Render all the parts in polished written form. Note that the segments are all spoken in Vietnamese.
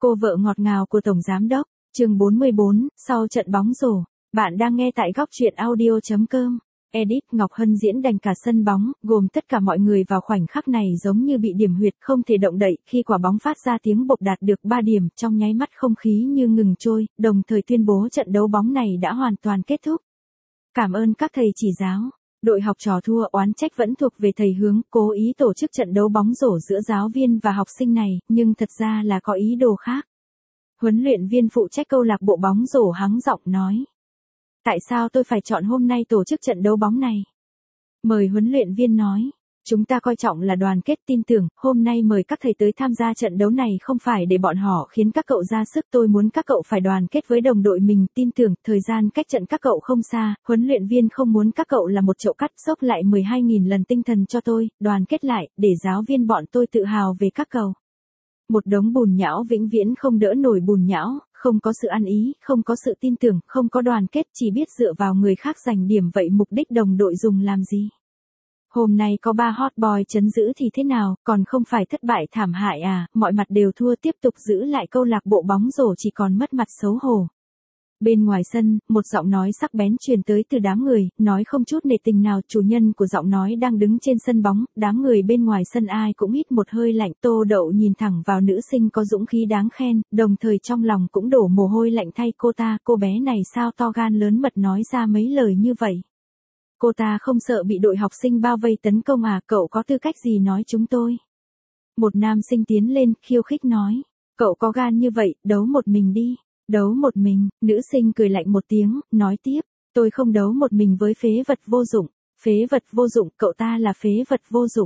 Cô vợ ngọt ngào của Tổng Giám Đốc, chương 44, sau trận bóng rổ. Bạn đang nghe tại góc truyện audio.com. Edit Ngọc Hân diễn đành cả sân bóng, gồm tất cả mọi người vào khoảnh khắc này giống như bị điểm huyệt không thể động đậy, khi quả bóng phát ra tiếng bộc đạt được 3 điểm, trong nháy mắt không khí như ngừng trôi, đồng thời tuyên bố trận đấu bóng này đã hoàn toàn kết thúc. Cảm ơn các thầy chỉ giáo. Đội học trò thua, oán trách vẫn thuộc về thầy Hướng, cố ý tổ chức trận đấu bóng rổ giữa giáo viên và học sinh này, nhưng thật ra là có ý đồ khác. Huấn luyện viên phụ trách câu lạc bộ bóng rổ hắng giọng nói. Tại sao tôi phải chọn hôm nay tổ chức trận đấu bóng này? Mời huấn luyện viên nói. Chúng ta coi trọng là đoàn kết, tin tưởng, hôm nay mời các thầy tới tham gia trận đấu này không phải để bọn họ khiến các cậu ra sức, tôi muốn các cậu phải đoàn kết với đồng đội mình, tin tưởng, thời gian cách trận các cậu không xa, huấn luyện viên không muốn các cậu là một chậu cắt, xốc lại 12.000 lần tinh thần cho tôi, đoàn kết lại, để giáo viên bọn tôi tự hào về các cậu. Một đống bùn nhão vĩnh viễn không đỡ nổi bùn nhão, không có sự ăn ý, không có sự tin tưởng, không có đoàn kết, chỉ biết dựa vào người khác giành điểm, vậy mục đích đồng đội dùng làm gì? Hôm nay có 3 hot boy trấn giữ thì thế nào, còn không phải thất bại thảm hại à, mọi mặt đều thua, tiếp tục giữ lại câu lạc bộ bóng rổ chỉ còn mất mặt xấu hổ. Bên ngoài sân, một giọng nói sắc bén truyền tới từ đám người, nói không chút nể tình nào, chủ nhân của giọng nói đang đứng trên sân bóng, đám người bên ngoài sân ai cũng hít một hơi lạnh. Tô Đậu nhìn thẳng vào nữ sinh có dũng khí đáng khen, đồng thời trong lòng cũng đổ mồ hôi lạnh thay cô ta, cô bé này sao to gan lớn mật nói ra mấy lời như vậy. Cô ta không sợ bị đội học sinh bao vây tấn công à, cậu có tư cách gì nói chúng tôi? Một nam sinh tiến lên, khiêu khích nói, cậu có gan như vậy, đấu một mình đi. Đấu một mình, nữ sinh cười lạnh một tiếng, nói tiếp, tôi không đấu một mình với phế vật vô dụng. Phế vật vô dụng, cậu ta là phế vật vô dụng.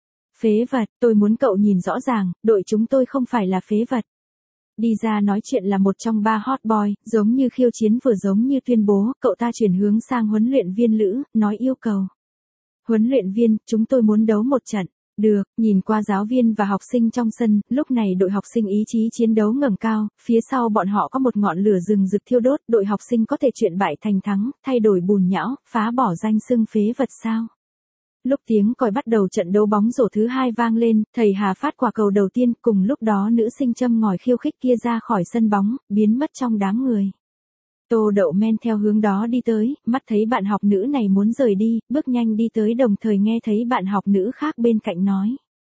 Phế vật, tôi muốn cậu nhìn rõ ràng, đội chúng tôi không phải là phế vật. Đi ra nói chuyện là một trong 3 hot boy, giống như khiêu chiến vừa giống như tuyên bố, cậu ta chuyển hướng sang huấn luyện viên Lữ, nói yêu cầu. Huấn luyện viên, chúng tôi muốn đấu một trận. Được, nhìn qua giáo viên và học sinh trong sân, lúc này đội học sinh ý chí chiến đấu ngẩng cao, phía sau bọn họ có một ngọn lửa rừng rực thiêu đốt, đội học sinh có thể chuyển bại thành thắng, thay đổi bùn nhão, phá bỏ danh xưng phế vật sao. Lúc tiếng còi bắt đầu trận đấu bóng rổ thứ 2 vang lên, thầy Hà phát quả cầu đầu tiên, cùng lúc đó nữ sinh châm ngòi khiêu khích kia ra khỏi sân bóng, biến mất trong đám người. Tô Đậu men theo hướng đó đi tới, mắt thấy bạn học nữ này muốn rời đi, bước nhanh đi tới đồng thời nghe thấy bạn học nữ khác bên cạnh nói.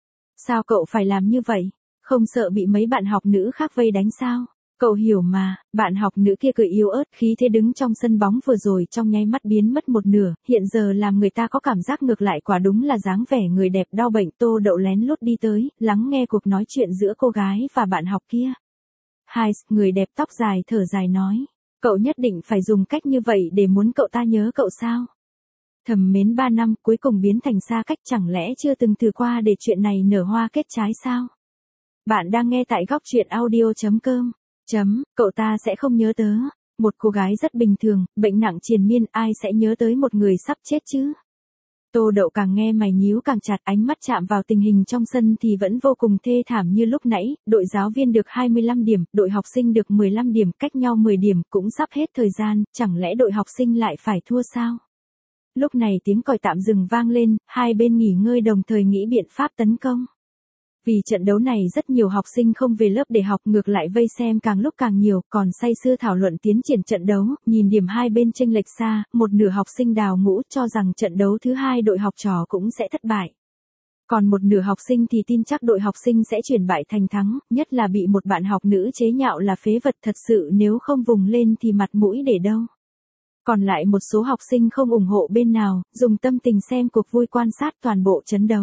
Sao cậu phải làm như vậy? Không sợ bị mấy bạn học nữ khác vây đánh sao? Cậu hiểu mà, bạn học nữ kia cười yếu ớt, khí thế đứng trong sân bóng vừa rồi trong nháy mắt biến mất một nửa, hiện giờ làm người ta có cảm giác ngược lại, quả đúng là dáng vẻ người đẹp đau bệnh. Tô Đậu lén lút đi tới, lắng nghe cuộc nói chuyện giữa cô gái và bạn học kia. Hai, người đẹp tóc dài thở dài nói. Cậu nhất định phải dùng cách như vậy để muốn cậu ta nhớ cậu sao? Thầm mến 3 năm cuối cùng biến thành xa cách, chẳng lẽ chưa từng thử qua để chuyện này nở hoa kết trái sao? Bạn đang nghe tại góc truyện audio.com. Cậu ta sẽ không nhớ tớ. Một cô gái rất bình thường, bệnh nặng triền miên, ai sẽ nhớ tới một người sắp chết chứ? Tô Đậu càng nghe mày nhíu càng chặt, ánh mắt chạm vào tình hình trong sân thì vẫn vô cùng thê thảm như lúc nãy, đội giáo viên được 25 điểm, đội học sinh được 15 điểm, cách nhau 10 điểm, cũng sắp hết thời gian, chẳng lẽ đội học sinh lại phải thua sao? Lúc này tiếng còi tạm dừng vang lên, hai bên nghỉ ngơi đồng thời nghĩ biện pháp tấn công. Vì trận đấu này rất nhiều học sinh không về lớp để học, ngược lại vây xem càng lúc càng nhiều, còn say sưa thảo luận tiến triển trận đấu, nhìn điểm hai bên chênh lệch xa, một nửa học sinh đào ngũ cho rằng trận đấu thứ 2 đội học trò cũng sẽ thất bại. Còn một nửa học sinh thì tin chắc đội học sinh sẽ chuyển bại thành thắng, nhất là bị một bạn học nữ chế nhạo là phế vật, thật sự nếu không vùng lên thì mặt mũi để đâu. Còn lại một số học sinh không ủng hộ bên nào, dùng tâm tình xem cuộc vui quan sát toàn bộ trận đấu.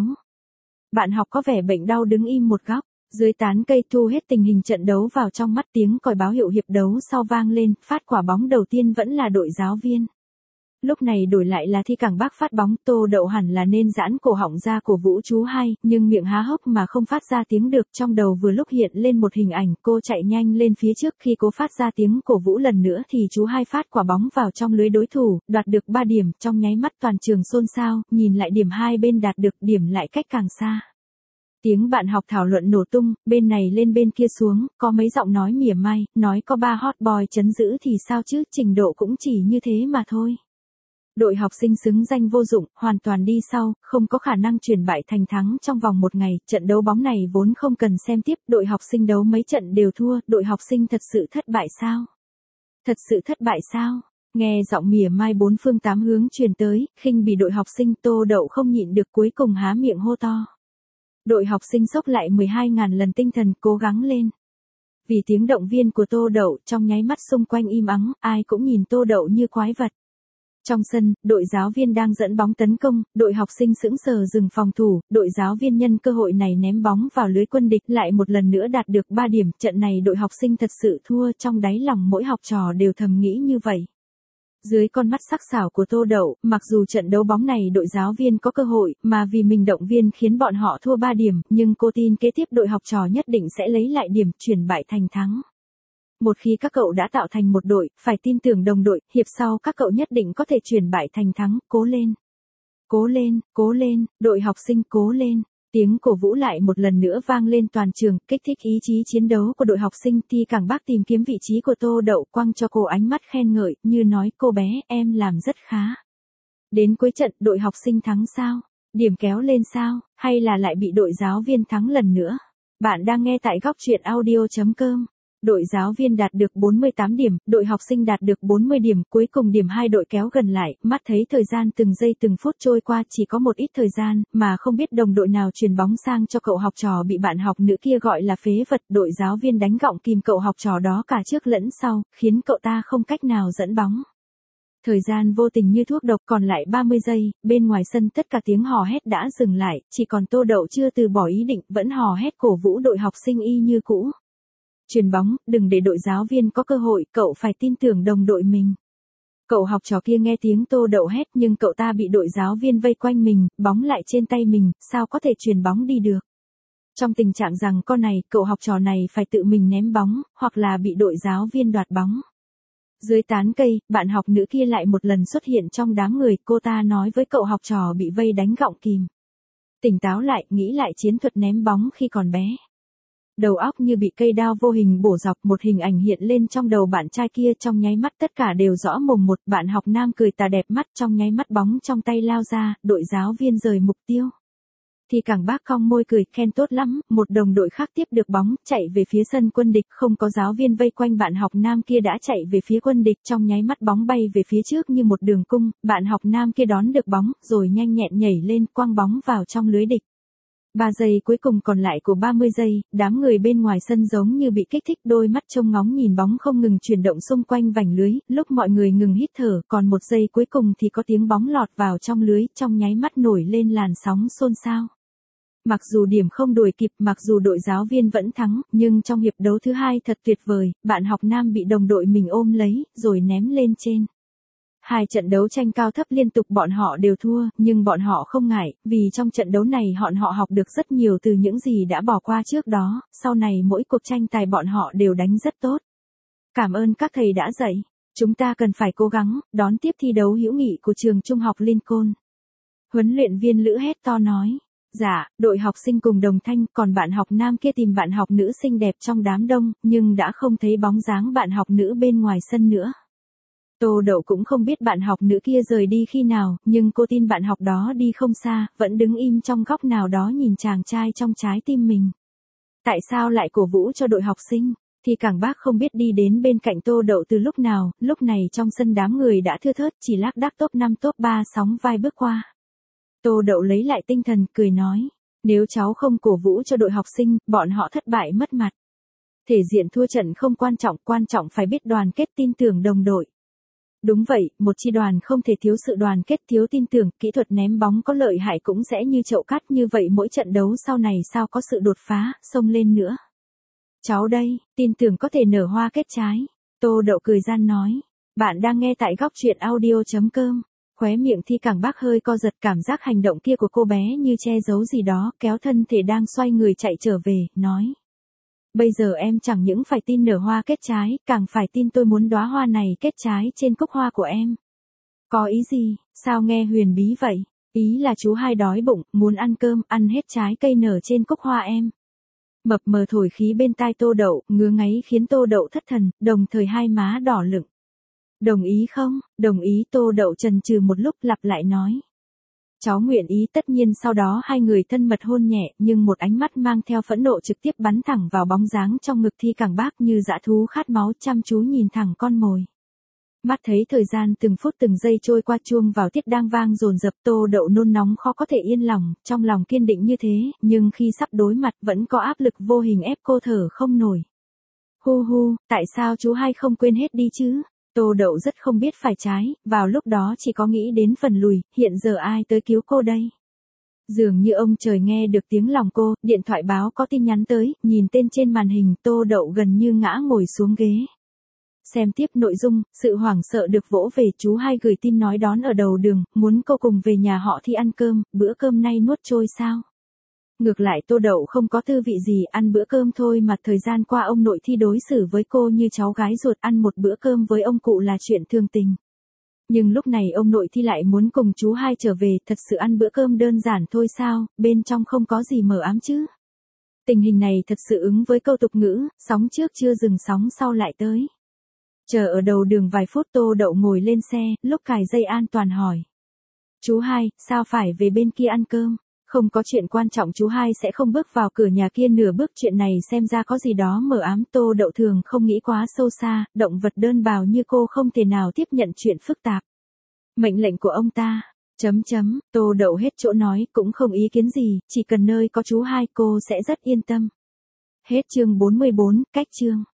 Bạn học có vẻ bệnh đau đứng im một góc, dưới tán cây thu hết tình hình trận đấu vào trong mắt, tiếng còi báo hiệu hiệp đấu sau vang lên, phát quả bóng đầu tiên vẫn là đội giáo viên. Lúc này đổi lại là Thi Cảng Bắc phát bóng, Tô Đậu hẳn là nên giãn cổ họng ra cổ vũ chú hai, nhưng miệng há hốc mà không phát ra tiếng được, trong đầu vừa lúc hiện lên một hình ảnh, cô chạy nhanh lên phía trước, khi cô phát ra tiếng cổ vũ lần nữa thì chú hai phát quả bóng vào trong lưới đối thủ, đoạt được 3 điểm, trong nháy mắt toàn trường xôn xao, nhìn lại điểm hai bên đạt được, điểm lại cách càng xa. Tiếng bạn học thảo luận nổ tung, bên này lên bên kia xuống, có mấy giọng nói mỉa mai, nói có 3 hot boy trấn giữ thì sao chứ, trình độ cũng chỉ như thế mà thôi. Đội học sinh xứng danh vô dụng, hoàn toàn đi sau, không có khả năng chuyển bại thành thắng trong vòng một ngày, trận đấu bóng này vốn không cần xem tiếp, đội học sinh đấu mấy trận đều thua, đội học sinh thật sự thất bại sao? Thật sự thất bại sao? Nghe giọng mỉa mai bốn phương tám hướng truyền tới, khinh bỉ đội học sinh, Tô Đậu không nhịn được cuối cùng há miệng hô to. Đội học sinh sốc lại 12.000 lần tinh thần, cố gắng lên. Vì tiếng động viên của Tô Đậu, trong nháy mắt xung quanh im ắng, ai cũng nhìn Tô Đậu như quái vật. Trong sân, đội giáo viên đang dẫn bóng tấn công, đội học sinh sững sờ dừng phòng thủ, đội giáo viên nhân cơ hội này ném bóng vào lưới quân địch, lại một lần nữa đạt được 3 điểm, trận này đội học sinh thật sự thua, trong đáy lòng mỗi học trò đều thầm nghĩ như vậy. Dưới con mắt sắc sảo của Tô Đậu, mặc dù trận đấu bóng này đội giáo viên có cơ hội, mà vì mình động viên khiến bọn họ thua 3 điểm, nhưng cô tin kế tiếp đội học trò nhất định sẽ lấy lại điểm, chuyển bại thành thắng. Một khi các cậu đã tạo thành một đội, phải tin tưởng đồng đội, hiệp sau các cậu nhất định có thể chuyển bại thành thắng, cố lên. Cố lên, đội học sinh cố lên. Tiếng cổ vũ lại một lần nữa vang lên toàn trường, kích thích ý chí chiến đấu của đội học sinh. Ti Cảng Bác tìm kiếm vị trí của Tô Đậu, quăng cho cô ánh mắt khen ngợi, như nói cô bé, em làm rất khá. Đến cuối trận, đội học sinh thắng sao? Điểm kéo lên sao? Hay là lại bị đội giáo viên thắng lần nữa? Bạn đang nghe tại góc truyện audio.com. Đội giáo viên đạt được 48 điểm, đội học sinh đạt được 40 điểm, cuối cùng điểm hai đội kéo gần lại, mắt thấy thời gian từng giây từng phút trôi qua, chỉ có một ít thời gian, mà không biết đồng đội nào truyền bóng sang cho cậu học trò bị bạn học nữ kia gọi là phế vật, đội giáo viên đánh gọng kìm cậu học trò đó cả trước lẫn sau, khiến cậu ta không cách nào dẫn bóng. Thời gian vô tình như thuốc độc, còn lại 30 giây, bên ngoài sân tất cả tiếng hò hét đã dừng lại, chỉ còn Tô Đậu chưa từ bỏ ý định, vẫn hò hét cổ vũ đội học sinh y như cũ. Chuyền bóng, đừng để đội giáo viên có cơ hội, cậu phải tin tưởng đồng đội mình. Cậu học trò kia nghe tiếng Tô Đậu hét nhưng cậu ta bị đội giáo viên vây quanh mình, bóng lại trên tay mình, sao có thể chuyền bóng đi được. Trong tình trạng rằng con này, cậu học trò này phải tự mình ném bóng, hoặc là bị đội giáo viên đoạt bóng. Dưới tán cây, bạn học nữ kia lại một lần xuất hiện trong đám người, cô ta nói với cậu học trò bị vây đánh gọng kìm. Tỉnh táo lại, nghĩ lại chiến thuật ném bóng khi còn bé. Đầu óc như bị cây đao vô hình bổ dọc, một hình ảnh hiện lên trong đầu bạn trai kia, trong nháy mắt tất cả đều rõ mồn một, bạn học nam cười tà đẹp mắt, trong nháy mắt bóng trong tay lao ra, đội giáo viên rời mục tiêu. Thì Cảng Bác cong môi cười, khen tốt lắm, một đồng đội khác tiếp được bóng, chạy về phía sân quân địch, không có giáo viên vây quanh bạn học nam kia đã chạy về phía quân địch, trong nháy mắt bóng bay về phía trước như một đường cung, bạn học nam kia đón được bóng, rồi nhanh nhẹn nhảy lên, quăng bóng vào trong lưới địch. 3 giây cuối cùng còn lại của 30 giây, đám người bên ngoài sân giống như bị kích thích, đôi mắt trông ngóng nhìn bóng không ngừng chuyển động xung quanh vành lưới, lúc mọi người ngừng hít thở, còn 1 giây cuối cùng thì có tiếng bóng lọt vào trong lưới, trong nháy mắt nổi lên làn sóng xôn xao. Mặc dù điểm không đuổi kịp, mặc dù đội giáo viên vẫn thắng, nhưng trong hiệp đấu thứ hai thật tuyệt vời, bạn học nam bị đồng đội mình ôm lấy, rồi ném lên trên. 2 trận đấu tranh cao thấp liên tục bọn họ đều thua, nhưng bọn họ không ngại, vì trong trận đấu này họ học được rất nhiều từ những gì đã bỏ qua trước đó, sau này mỗi cuộc tranh tài bọn họ đều đánh rất tốt. Cảm ơn các thầy đã dạy, chúng ta cần phải cố gắng, đón tiếp thi đấu hữu nghị của trường trung học Lincoln. Huấn luyện viên Lữ hét to nói. Dạ, đội học sinh cùng đồng thanh, còn bạn học nam kia tìm bạn học nữ xinh đẹp trong đám đông, nhưng đã không thấy bóng dáng bạn học nữ bên ngoài sân nữa. Tô Đậu cũng không biết bạn học nữ kia rời đi khi nào, nhưng cô tin bạn học đó đi không xa, vẫn đứng im trong góc nào đó nhìn chàng trai trong trái tim mình. Tại sao lại cổ vũ cho đội học sinh? Thì Cảng Bác không biết đi đến bên cạnh Tô Đậu từ lúc nào, lúc này trong sân đám người đã thưa thớt, chỉ lác đác top 5 top 3 sóng vai bước qua. Tô Đậu lấy lại tinh thần, cười nói, nếu cháu không cổ vũ cho đội học sinh, bọn họ thất bại mất mặt. Thể diện thua trận không quan trọng phải biết đoàn kết tin tưởng đồng đội. Đúng vậy, một chi đoàn không thể thiếu sự đoàn kết, thiếu tin tưởng, kỹ thuật ném bóng có lợi hại cũng sẽ như chậu cát, như vậy mỗi trận đấu sau này sao có sự đột phá, xông lên nữa. Cháu đây, tin tưởng có thể nở hoa kết trái. Tô Đậu cười gian nói, bạn đang nghe tại góc truyện audio.com. Khóe miệng Thi Cảng Bác hơi co giật, cảm giác hành động kia của cô bé như che giấu gì đó, kéo thân thể đang xoay người chạy trở về, nói. Bây giờ em chẳng những phải tin nở hoa kết trái, càng phải tin tôi muốn đóa hoa này kết trái trên cúc hoa của em. Có ý gì, sao nghe huyền bí vậy? Ý là chú hai đói bụng, muốn ăn cơm, ăn hết trái cây nở trên cúc hoa em. Mập mờ thổi khí bên tai Tô Đậu, ngứa ngáy khiến Tô Đậu thất thần, đồng thời hai má đỏ lựng. Đồng ý không? Đồng ý. Tô Đậu chần chừ một lúc lặp lại nói. Cháu nguyện ý. Tất nhiên sau đó hai người thân mật hôn nhẹ, nhưng một ánh mắt mang theo phẫn nộ trực tiếp bắn thẳng vào bóng dáng trong ngực Thi Cảng Bác như dã thú khát máu chăm chú nhìn thẳng con mồi. Mắt thấy thời gian từng phút từng giây trôi qua, chuông vào tiết đang vang dồn dập. Tô Đậu nôn nóng khó có thể yên lòng, trong lòng kiên định như thế, nhưng khi sắp đối mặt vẫn có áp lực vô hình ép cô thở không nổi. Hu hu, tại sao chú hai không quên hết đi chứ? Tô Đậu rất không biết phải trái, vào lúc đó chỉ có nghĩ đến phần lùi, hiện giờ ai tới cứu cô đây? Dường như ông trời nghe được tiếng lòng cô, điện thoại báo có tin nhắn tới, nhìn tên trên màn hình, Tô Đậu gần như ngã ngồi xuống ghế. Xem tiếp nội dung, sự hoảng sợ được vỗ về. Chú hai gửi tin nói đón ở đầu đường, muốn cô cùng về nhà họ Thi ăn cơm, bữa cơm nay nuốt trôi sao? Ngược lại Tô Đậu không có tư vị gì, ăn bữa cơm thôi mà thời gian qua ông nội Thi đối xử với cô như cháu gái ruột, ăn một bữa cơm với ông cụ là chuyện thường tình. Nhưng lúc này ông nội Thi lại muốn cùng chú hai trở về, thật sự ăn bữa cơm đơn giản thôi sao, bên trong không có gì mờ ám chứ? Tình hình này thật sự ứng với câu tục ngữ, sóng trước chưa dừng sóng sau lại tới. Chờ ở đầu đường vài phút, Tô Đậu ngồi lên xe, lúc cài dây an toàn hỏi. Chú hai, sao phải về bên kia ăn cơm? Không có chuyện quan trọng chú hai sẽ không bước vào cửa nhà kia nửa bước, chuyện này xem ra có gì đó mờ ám. Tô Đậu thường không nghĩ quá sâu xa, động vật đơn bào như cô không thể nào tiếp nhận chuyện phức tạp. Mệnh lệnh của ông ta. Tô Đậu hết chỗ nói, cũng không ý kiến gì, chỉ cần nơi có chú hai cô sẽ rất yên tâm. Hết chương 44, cách chương.